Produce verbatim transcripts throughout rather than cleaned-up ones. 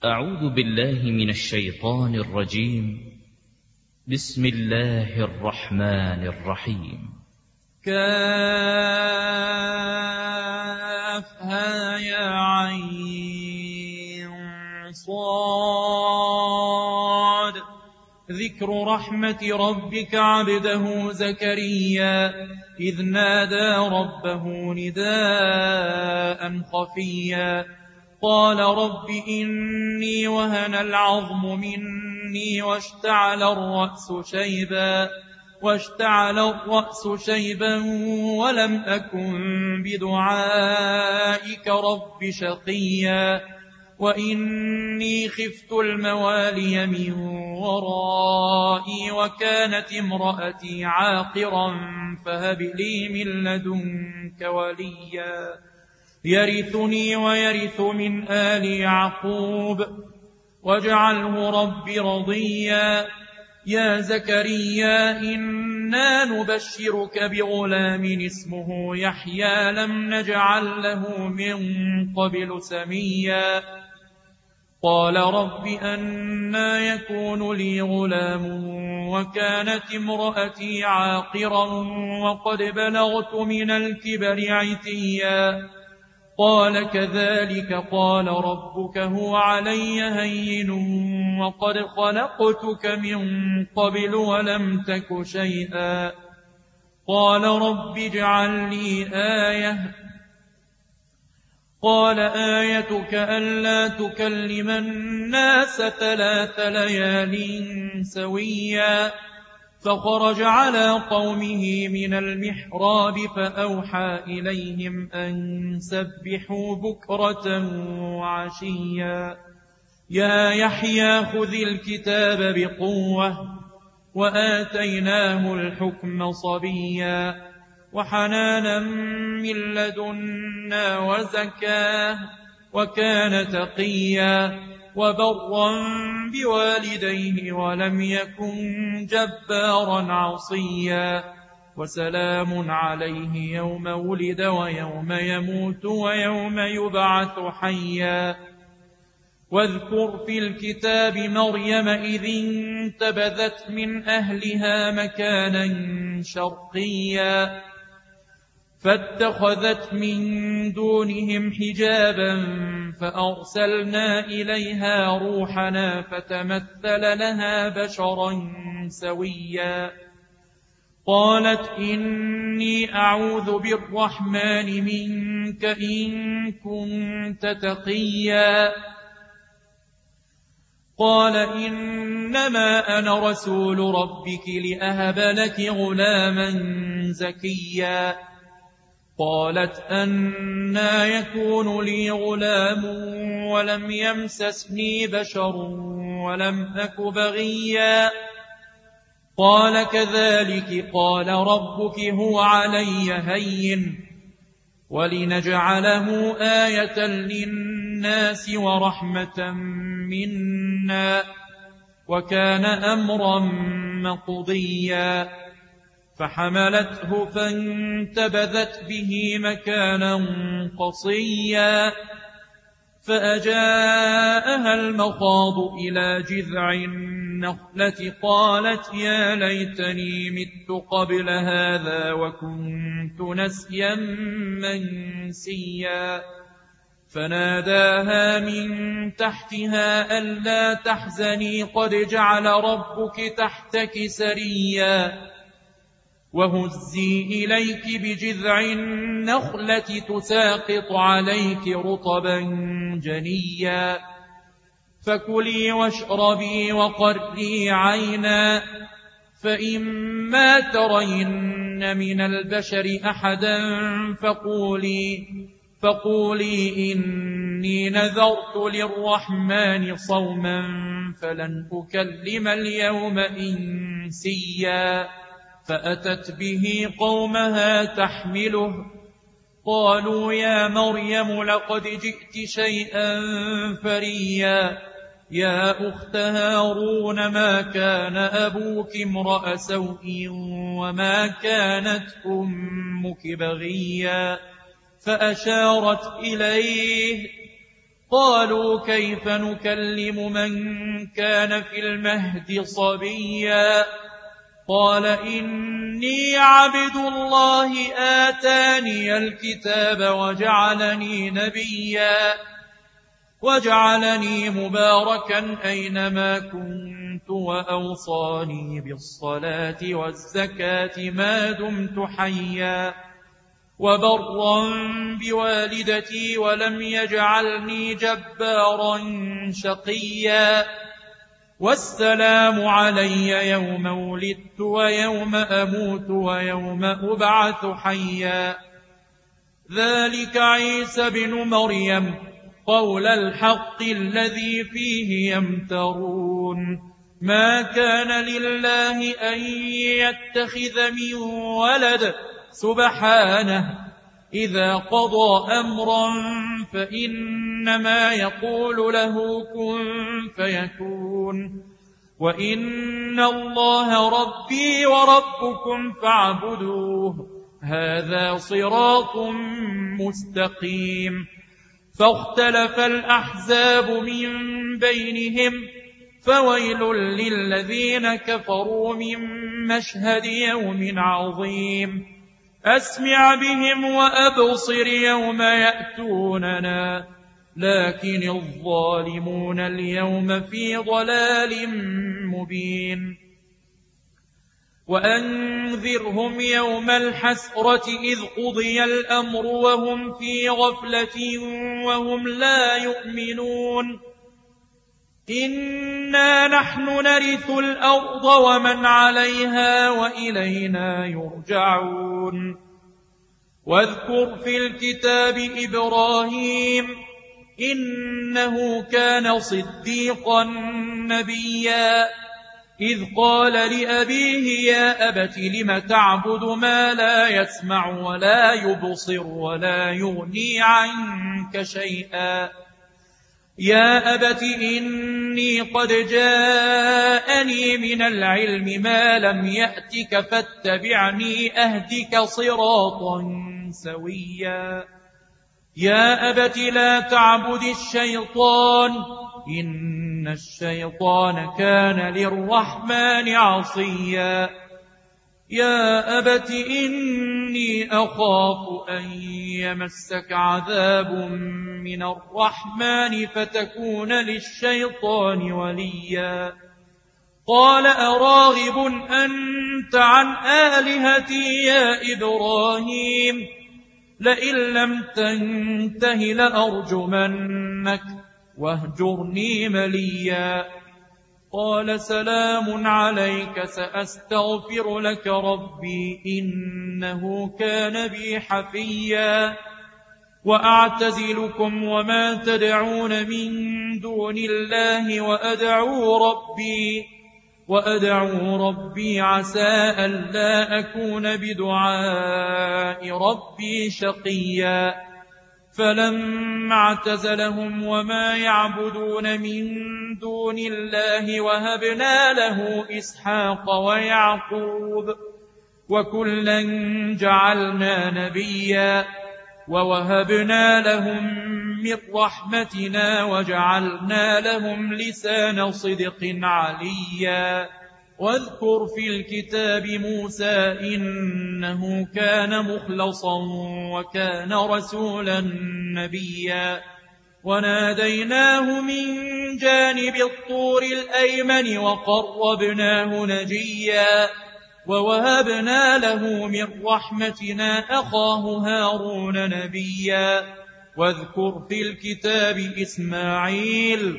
أعوذ بالله من الشيطان الرجيم. بسم الله الرحمن الرحيم. كافها يا عين صاد ذكر رحمة ربك عبده زكريا إذ نادى ربه نداء خفيا قال رب إني وهن العظم مني واشتعل الرأس شيبا واشتعل الرأس شيبا ولم أكن بدعائك رب شقيا وإني خفت الموالي من ورائي وكانت امرأتي عاقرا فهب لي من لدنك وليا يرثني ويرث من آل يعقوب واجعله رب رضيا يا زكريا إنا نبشرك بغلام اسمه يحيى لم نجعل له من قبل سميا قال رب أنى يكون لي غلام وكانت امرأتي عاقرا وقد بلغت من الكبر عتيا قال كذلك قال ربك هو علي هين وقد خلقتك من قبل ولم تك شيئا قال رب اجعل لي آية قال آيتك ألا تكلم الناس ثلاث ليال سويا فخرج على قومه من المحراب فأوحى إليهم أن سبحوا بكرة وعشيا يا يحيى خذ الكتاب بقوة وآتيناه الحكم صبيا وحنانا من لدنا وزكاه وكان تقيا وبرا بوالديه ولم يكن جبارا عصيا وسلام عليه يوم ولد ويوم يموت ويوم يبعث حيا واذكر في الكتاب مريم إذ انتبذت من أهلها مكانا شرقيا فاتخذت من دونهم حجابا فأرسلنا إليها روحنا فتمثل لها بشرا سويا قالت إني أعوذ بالرحمن منك إن كنت تقيا قال إنما أنا رسول ربك لأهب لك غلاما زكيا قالت أنى يكون لي غلام ولم يمسسني بشر ولم أك بغيا قال كذلك قال ربك هو علي هين ولنجعله آية للناس ورحمة منا وكان أمرا مقضيا فحملته فانتبذت به مكانا قصيا فأجاءها المخاض إلى جذع النخلة قالت يا ليتني مت قبل هذا وكنت نسيا منسيا فناداها من تحتها ألا تحزني قد جعل ربك تحتك سريا وهزي إليك بجذع النخلة تساقط عليك رطبا جنيا فكلي واشربي وقري عينا فإما ترين من البشر أحدا فقولي فقولي إني نذرت للرحمن صوما فلن أكلم اليوم إنسيا فأتت به قومها تحمله قالوا يا مريم لقد جئت شيئا فريا يا أخت هارون ما كان أبوك امرأ سوء وما كانت أمك بغيا فأشارت إليه قالوا كيف نكلم من كان في المهد صبيا قال إني عبد الله آتاني الكتاب وجعلني نبيا وجعلني مباركا أينما كنت وأوصاني بالصلاة والزكاة ما دمت حيا وبرا بوالدتي ولم يجعلني جبارا شقيا والسلام علي يوم ولدت ويوم أموت ويوم أبعث حيا ذلك عيسى بن مريم قول الحق الذي فيه يمترون ما كان لله أن يتخذ من ولد سبحانه إذا قضى أمرا فإنما يقول له كن فيكون وإن الله ربي وربكم فاعبدوه هذا صراط مستقيم فاختلف الأحزاب من بينهم فويل للذين كفروا من مشهد يوم عظيم أسمع بهم وأبصر يوم يأتوننا لكن الظالمون اليوم في ضلال مبين وأنذرهم يوم الحسرة إذ قضي الأمر وهم في غفلة وهم لا يؤمنون إنا نحن نرث الأرض ومن عليها وإلينا يرجعون واذكر في الكتاب إبراهيم إنه كان صديقا نبيا إذ قال لأبيه يا أبت لم تعبد ما لا يسمع ولا يبصر ولا يغني عنك شيئا يا أبت إني قد جاءني من العلم ما لم يأتك فاتبعني أهدك صراطا سويا يا أبت لا تعبد الشيطان إن الشيطان كان للرحمن عصيا يا أبت إني أخاف أن يمسك عذاب من الرحمن فتكون للشيطان وليا قال أراغب أنت عن آلهتي يا إبراهيم لئن لم تنته لأرجمنك واهجرني مليا قال سلام عليك سأستغفر لك ربي إنه كان بي حفيا وأعتزلكم وما تدعون من دون الله وأدعو ربي وأدعو ربي عسى ألا أكون بدعاء ربي شقيا فلما اعتزلهم وما يعبدون من دون الله وهبنا له إسحاق ويعقوب وكلا جعلنا نبيا ووهبنا لهم من رحمتنا وجعلنا لهم لسان صدق عليا واذكر في الكتاب موسى إنه كان مخلصا وكان رسولا نبيا وناديناه من جانب الطور الأيمن وقربناه نجيا ووهبنا له من رحمتنا أخاه هارون نبيا واذكر في الكتاب إسماعيل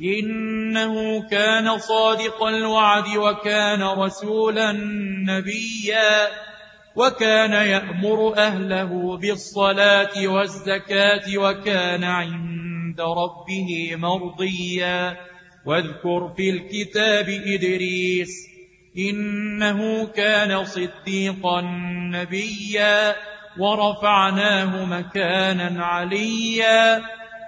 إنه كان صادق الوعد وكان رسولا نبيا وكان يأمر أهله بالصلاة والزكاة وكان عند ربه مرضيا واذكر في الكتاب إدريس إنه كان صديقا نبيا ورفعناه مكانا عليا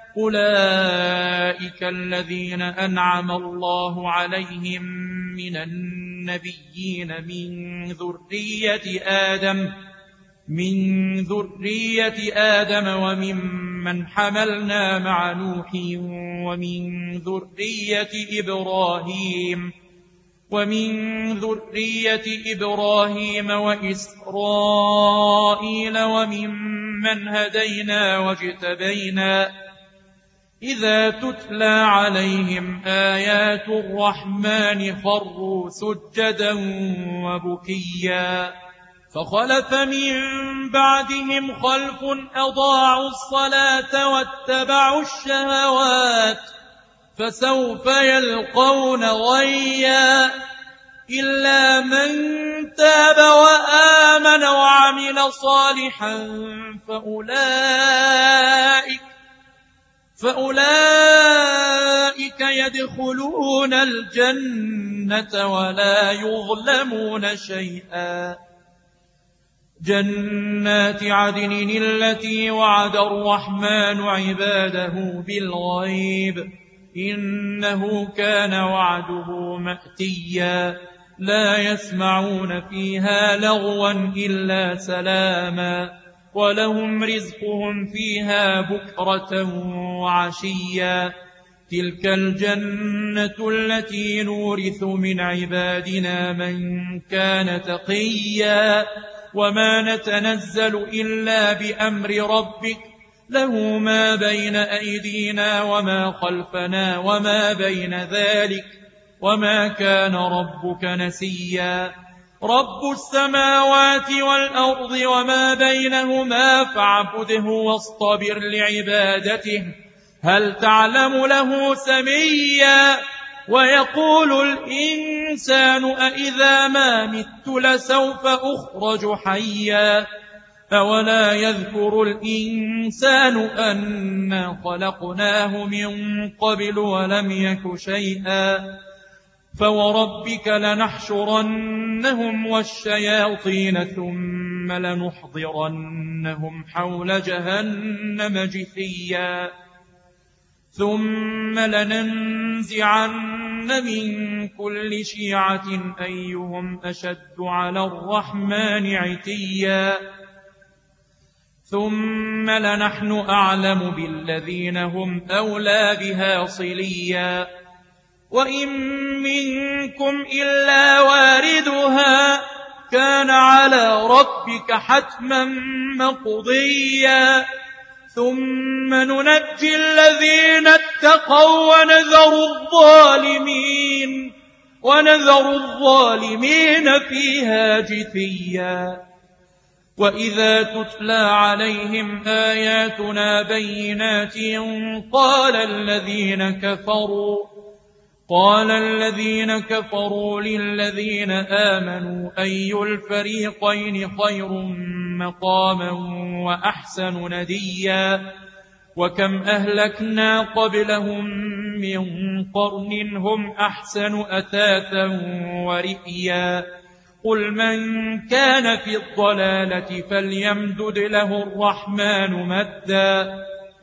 أولئك الذين أنعم الله عليهم من النبيين من ذرية آدم من ذرية آدم وممن ممن حملنا مع نوح ومن ذرية إبراهيم ومن ذرية إبراهيم وإسرائيل وممن هدينا واجتبينا إذا تتلى عليهم آيات الرحمن خروا سجدا وبكيا فخلف من بعدهم خلف أضاعوا الصلاة واتبعوا الشهوات فسوف يلقون غيا إلا من تاب وآمن وعمل صالحا فأولئك فأولئك يدخلون الجنة ولا يظلمون شيئا جنات عدن التي وعد الرحمن عباده بالغيب إنه كان وعده مأتيا لا يسمعون فيها لغوا إلا سلاما ولهم رزقهم فيها بكرة وعشيا تلك الجنة التي نورث من عبادنا من كان تقيا وما نتنزل إلا بأمر ربك له ما بين أيدينا وما خلفنا وما بين ذلك وما كان ربك نسيا رب السماوات والأرض وما بينهما فاعبده واصطبر لعبادته هل تعلم له سميا ويقول الإنسان أإذا ما مت لسوف أخرج حيا أولا يذكر الإنسان أنا خلقناه من قبل ولم يك شيئا فوربك لنحشرنهم والشياطين ثم لنحضرنهم حول جهنم جثيا ثم لننزعن من كل شيعة أيهم أشد على الرحمن عتيا ثم لنحن أعلم بالذين هم أولى بها صليا وإن منكم إلا واردها كان على ربك حتما مقضيا ثم ننجي الذين اتقوا ونذر الظالمين ونذر الظالمين فيها جثيا وإذا تتلى عليهم آياتنا بينات قال الذين كفروا قال الذين كفروا للذين آمنوا أي الفريقين خير مقاما وأحسن نديا وكم أهلكنا قبلهم من قرن هم أحسن أثاثا ورئيا قل من كان في الضلالة فليمدد له الرحمن مدا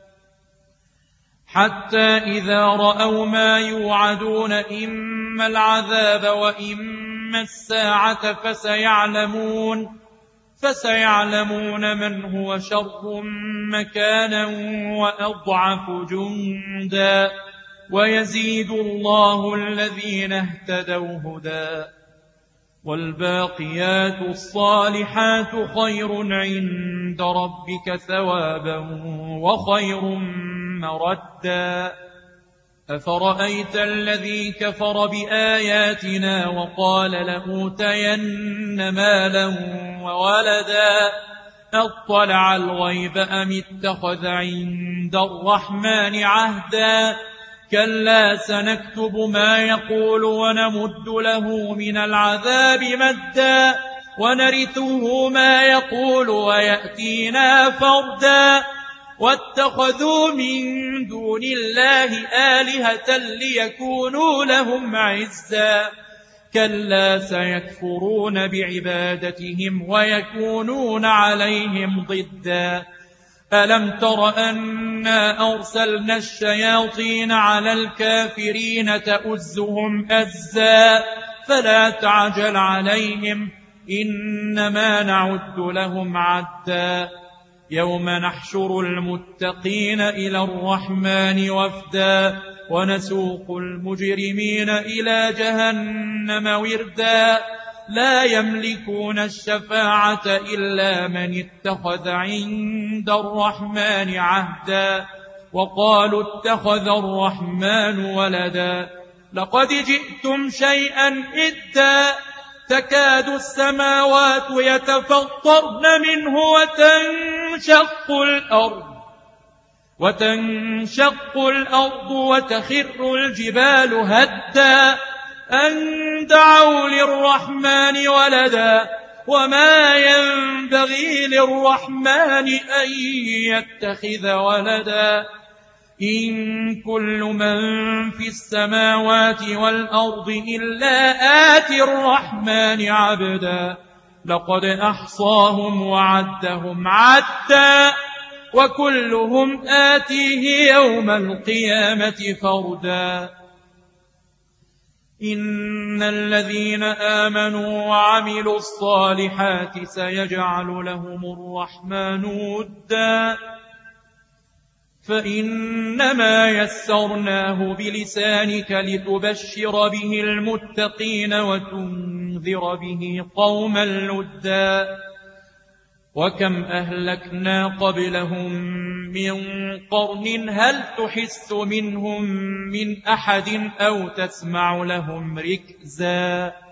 حتى إذا رأوا ما يوعدون إما العذاب وإما الساعة فسيعلمون فسيعلمون من هو شر مكانا وأضعف جندا ويزيد الله الذين اهتدوا هدى والباقيات الصالحات خير عند ربك ثوابا وخير مردا أفرأيت الذي كفر بآياتنا وقال لأوتين مالا وولدا أطلع الغيب أم اتخذ عند الرحمن عهدا كلا سنكتب ما يقول ونمد له من العذاب مدا ونرثه ما يقول ويأتينا فردا واتخذوا من دون الله آلهة ليكونوا لهم عزا كلا سيكفرون بعبادتهم ويكونون عليهم ضدا ألم تر أنا أرسلنا الشياطين على الكافرين تؤزهم أزا فلا تعجل عليهم إنما نعد لهم عدا يوم نحشر المتقين إلى الرحمن وفدا ونسوق المجرمين إلى جهنم وردا لا يملكون الشفاعة إلا من اتخذ عند الرحمن عهدا وقالوا اتخذ الرحمن ولدا لقد جئتم شيئا إدا تكاد السماوات يتفطرن منه وتنشق الأرض وتنشق الأرض وتخر الجبال هدا أن دعوا للرحمن ولدا وما ينبغي للرحمن أن يتخذ ولدا إن كل من في السماوات والأرض إلا آتي الرحمن عبدا لقد أحصاهم وعدهم عدا وكلهم آتيه يوم القيامة فردا إن الذين آمنوا وعملوا الصالحات سيجعل لهم الرحمن ودا فإنما يسرناه بلسانك لتبشر به المتقين وتنذر به قوما لدا وكم أهلكنا قبلهم من قرن هل تحس منهم من أحد أو تسمع لهم ركزا